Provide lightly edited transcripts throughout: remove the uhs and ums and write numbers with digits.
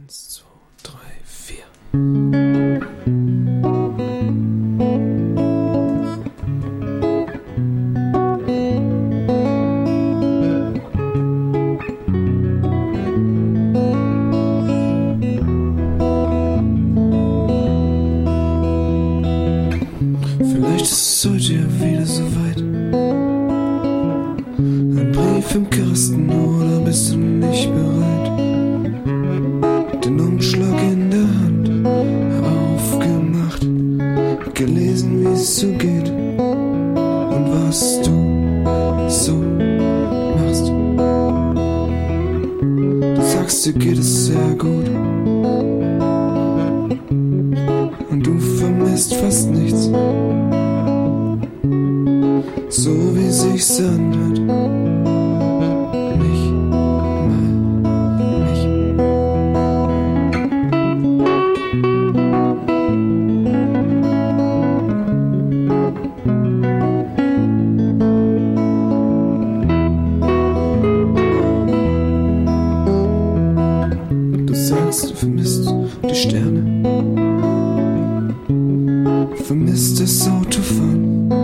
1, 2, 3, 4. Vielleicht ist es heute ja wieder soweit. Ein Brief im Kasten, oder bist du nicht bereit? Den Umschlag in der Hand aufgemacht, gelesen, wie es so geht und was du so machst. Du sagst, dir geht es sehr gut und du vermisst fast nichts, so wie sich's anhört. Nicht mal mich. Du sagst, du vermisst die Sterne, vermisst das Autofahren,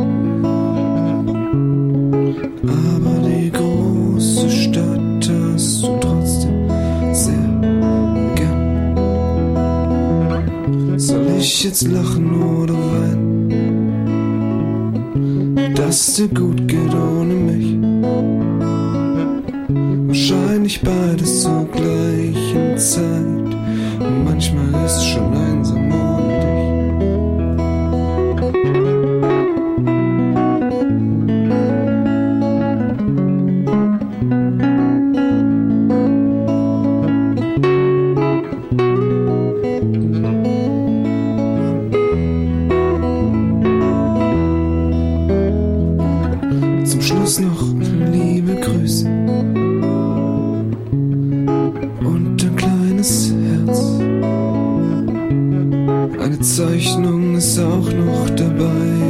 aber die große Stadt hast du trotzdem sehr gern. Soll ich jetzt lachen oder weinen, dass es dir gut geht ohne mich? Wahrscheinlich beides zur gleichen Zeit. Und manchmal ist es schon einsam ohne dich. Zum Schluss noch liebe Grüße und ein kleines Herz. Eine Zeichnung ist auch noch dabei.